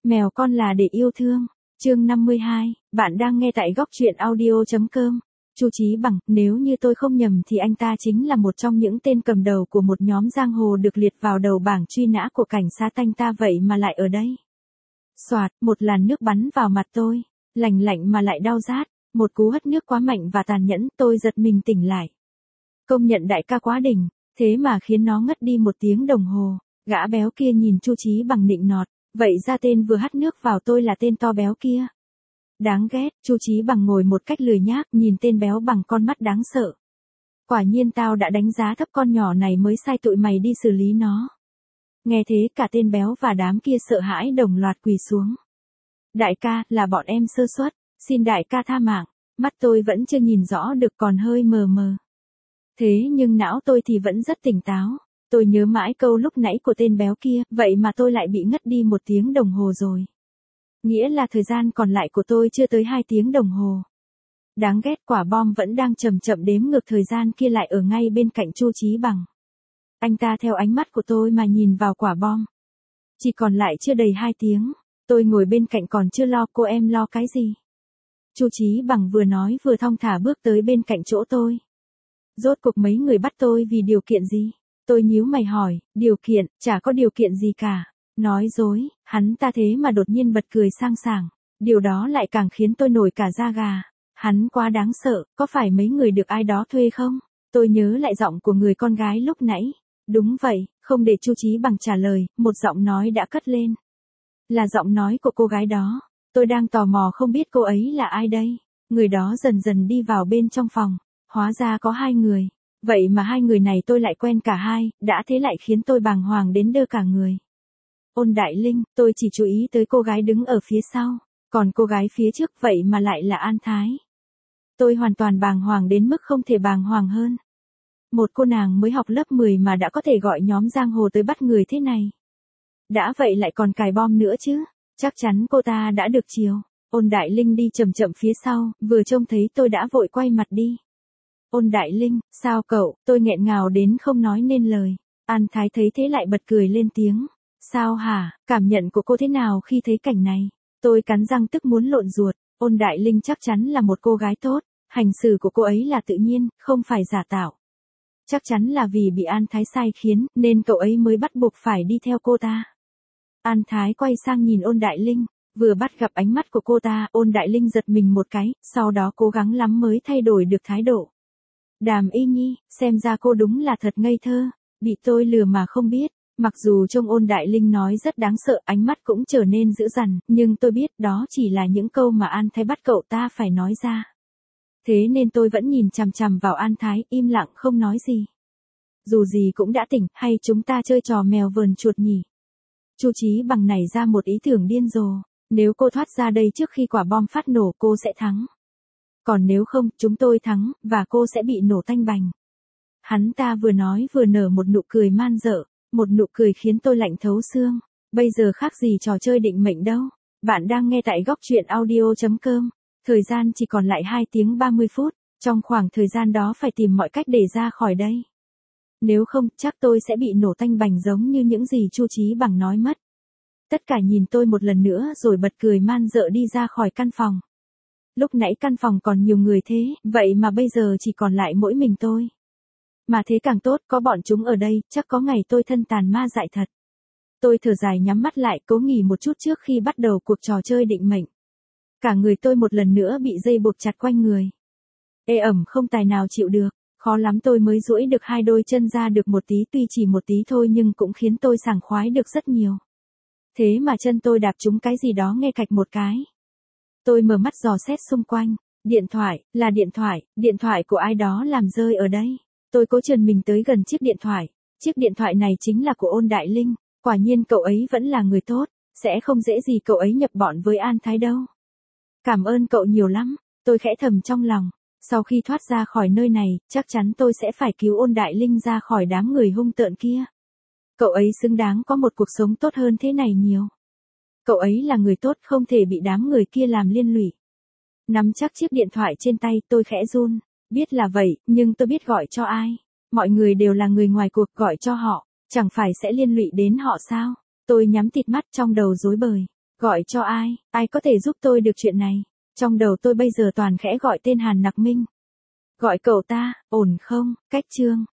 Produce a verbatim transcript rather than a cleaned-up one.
Mèo con là để yêu thương. Chương năm mươi hai, bạn đang nghe tại góc truyện audio chấm com. Chu Chí Bằng, nếu như tôi không nhầm thì anh ta chính là một trong những tên cầm đầu của một nhóm giang hồ được liệt vào đầu bảng truy nã của cảnh sát anh ta, vậy mà lại ở đây. Soạt, một làn nước bắn vào mặt tôi, lạnh lạnh mà lại đau rát, một cú hất nước quá mạnh và tàn nhẫn, tôi giật mình tỉnh lại. Công nhận đại ca quá đỉnh, thế mà khiến nó ngất đi một tiếng đồng hồ. Gã béo kia nhìn Chu Chí Bằng nịnh nọt, vậy ra tên vừa hắt nước vào tôi là tên to béo kia. Đáng ghét, Chu Chí Bằng ngồi một cách lười nhác nhìn tên béo bằng con mắt đáng sợ. Quả nhiên tao đã đánh giá thấp con nhỏ này mới sai tụi mày đi xử lý nó. Nghe thế cả tên béo và đám kia sợ hãi đồng loạt quỳ xuống. Đại ca, là bọn em sơ suất, xin đại ca tha mạng. Mắt tôi vẫn chưa nhìn rõ được, còn hơi mờ mờ. Thế nhưng não tôi thì vẫn rất tỉnh táo. Tôi nhớ mãi câu lúc nãy của tên béo kia, vậy mà tôi lại bị ngất đi một tiếng đồng hồ rồi. Nghĩa là thời gian còn lại của tôi chưa tới hai tiếng đồng hồ. Đáng ghét, quả bom vẫn đang chậm chậm đếm ngược thời gian kia lại ở ngay bên cạnh Chu Chí Bằng. Anh ta theo ánh mắt của tôi mà nhìn vào quả bom. Chỉ còn lại chưa đầy hai tiếng, tôi ngồi bên cạnh còn chưa lo, cô em lo cái gì? Chu Chí Bằng vừa nói vừa thong thả bước tới bên cạnh chỗ tôi. Rốt cuộc mấy người bắt tôi vì điều kiện gì? Tôi nhíu mày hỏi, điều kiện, chả có điều kiện gì cả. Nói dối, hắn ta thế mà đột nhiên bật cười sang sảng. Điều đó lại càng khiến tôi nổi cả da gà. Hắn quá đáng sợ, có phải mấy người được ai đó thuê không? Tôi nhớ lại giọng của người con gái lúc nãy. Đúng vậy, không để Chu Chí Bằng trả lời, một giọng nói đã cất lên. Là giọng nói của cô gái đó. Tôi đang tò mò không biết cô ấy là ai đây. Người đó dần dần đi vào bên trong phòng. Hóa ra có hai người. Vậy mà hai người này tôi lại quen cả hai, đã thế lại khiến tôi bàng hoàng đến đơ cả người. Ôn Đại Linh, tôi chỉ chú ý tới cô gái đứng ở phía sau, còn cô gái phía trước vậy mà lại là An Thái. Tôi hoàn toàn bàng hoàng đến mức không thể bàng hoàng hơn. Một cô nàng mới học lớp mười mà đã có thể gọi nhóm giang hồ tới bắt người thế này. Đã vậy lại còn cài bom nữa chứ, chắc chắn cô ta đã được chiều. Ôn Đại Linh đi chậm chậm phía sau, vừa trông thấy tôi đã vội quay mặt đi. Ôn Đại Linh, sao cậu? Tôi nghẹn ngào đến không nói nên lời. An Thái thấy thế lại bật cười lên tiếng. Sao hả, cảm nhận của cô thế nào khi thấy cảnh này? Tôi cắn răng tức muốn lộn ruột. Ôn Đại Linh chắc chắn là một cô gái tốt, hành xử của cô ấy là tự nhiên, không phải giả tạo. Chắc chắn là vì bị An Thái sai khiến, nên cậu ấy mới bắt buộc phải đi theo cô ta. An Thái quay sang nhìn Ôn Đại Linh, vừa bắt gặp ánh mắt của cô ta, Ôn Đại Linh giật mình một cái, sau đó cố gắng lắm mới thay đổi được thái độ. Đàm Y Nhi, xem ra cô đúng là thật ngây thơ, bị tôi lừa mà không biết. Mặc dù trông Ôn Đại Linh nói rất đáng sợ, ánh mắt cũng trở nên dữ dằn, nhưng tôi biết đó chỉ là những câu mà An Thái bắt cậu ta phải nói ra. Thế nên tôi vẫn nhìn chằm chằm vào An Thái, im lặng không nói gì. Dù gì cũng đã tỉnh, hay chúng ta chơi trò mèo vờn chuột nhỉ? Chu Chí Bằng nảy ra một ý tưởng điên rồ, nếu cô thoát ra đây trước khi quả bom phát nổ cô sẽ thắng. Còn nếu không, chúng tôi thắng, và cô sẽ bị nổ tanh bành. Hắn ta vừa nói vừa nở một nụ cười man dợ, một nụ cười khiến tôi lạnh thấu xương. Bây giờ khác gì trò chơi định mệnh đâu. Bạn đang nghe tại góc truyện audio chấm com. Thời gian chỉ còn lại hai tiếng ba mươi phút, trong khoảng thời gian đó phải tìm mọi cách để ra khỏi đây. Nếu không, chắc tôi sẽ bị nổ tanh bành giống như những gì Chu Chí Bằng nói mất. Tất cả nhìn tôi một lần nữa rồi bật cười man dợ đi ra khỏi căn phòng. Lúc nãy căn phòng còn nhiều người thế, vậy mà bây giờ chỉ còn lại mỗi mình tôi. Mà thế càng tốt, có bọn chúng ở đây, chắc có ngày tôi thân tàn ma dại thật. Tôi thở dài nhắm mắt lại, cố nghỉ một chút trước khi bắt đầu cuộc trò chơi định mệnh. Cả người tôi một lần nữa bị dây buộc chặt quanh người. Ê ẩm không tài nào chịu được, khó lắm tôi mới duỗi được hai đôi chân ra được một tí, tuy chỉ một tí thôi nhưng cũng khiến tôi sảng khoái được rất nhiều. Thế mà chân tôi đạp trúng cái gì đó nghe cạch một cái. Tôi mở mắt dò xét xung quanh, điện thoại, là điện thoại, điện thoại của ai đó làm rơi ở đây. Tôi cố trườn mình tới gần chiếc điện thoại, chiếc điện thoại này chính là của Ôn Đại Linh, quả nhiên cậu ấy vẫn là người tốt, sẽ không dễ gì cậu ấy nhập bọn với An Thái đâu. Cảm ơn cậu nhiều lắm, tôi khẽ thầm trong lòng, sau khi thoát ra khỏi nơi này, chắc chắn tôi sẽ phải cứu Ôn Đại Linh ra khỏi đám người hung tợn kia. Cậu ấy xứng đáng có một cuộc sống tốt hơn thế này nhiều. Cậu ấy là người tốt, không thể bị đám người kia làm liên lụy. Nắm chắc chiếc điện thoại trên tay, tôi khẽ run. Biết là vậy, nhưng tôi biết gọi cho ai. Mọi người đều là người ngoài cuộc, gọi cho họ, chẳng phải sẽ liên lụy đến họ sao? Tôi nhắm tịt mắt trong đầu rối bời. Gọi cho ai, ai có thể giúp tôi được chuyện này? Trong đầu tôi bây giờ toàn khẽ gọi tên Hàn Nặc Minh. Gọi cậu ta, ổn không, Cách Trương.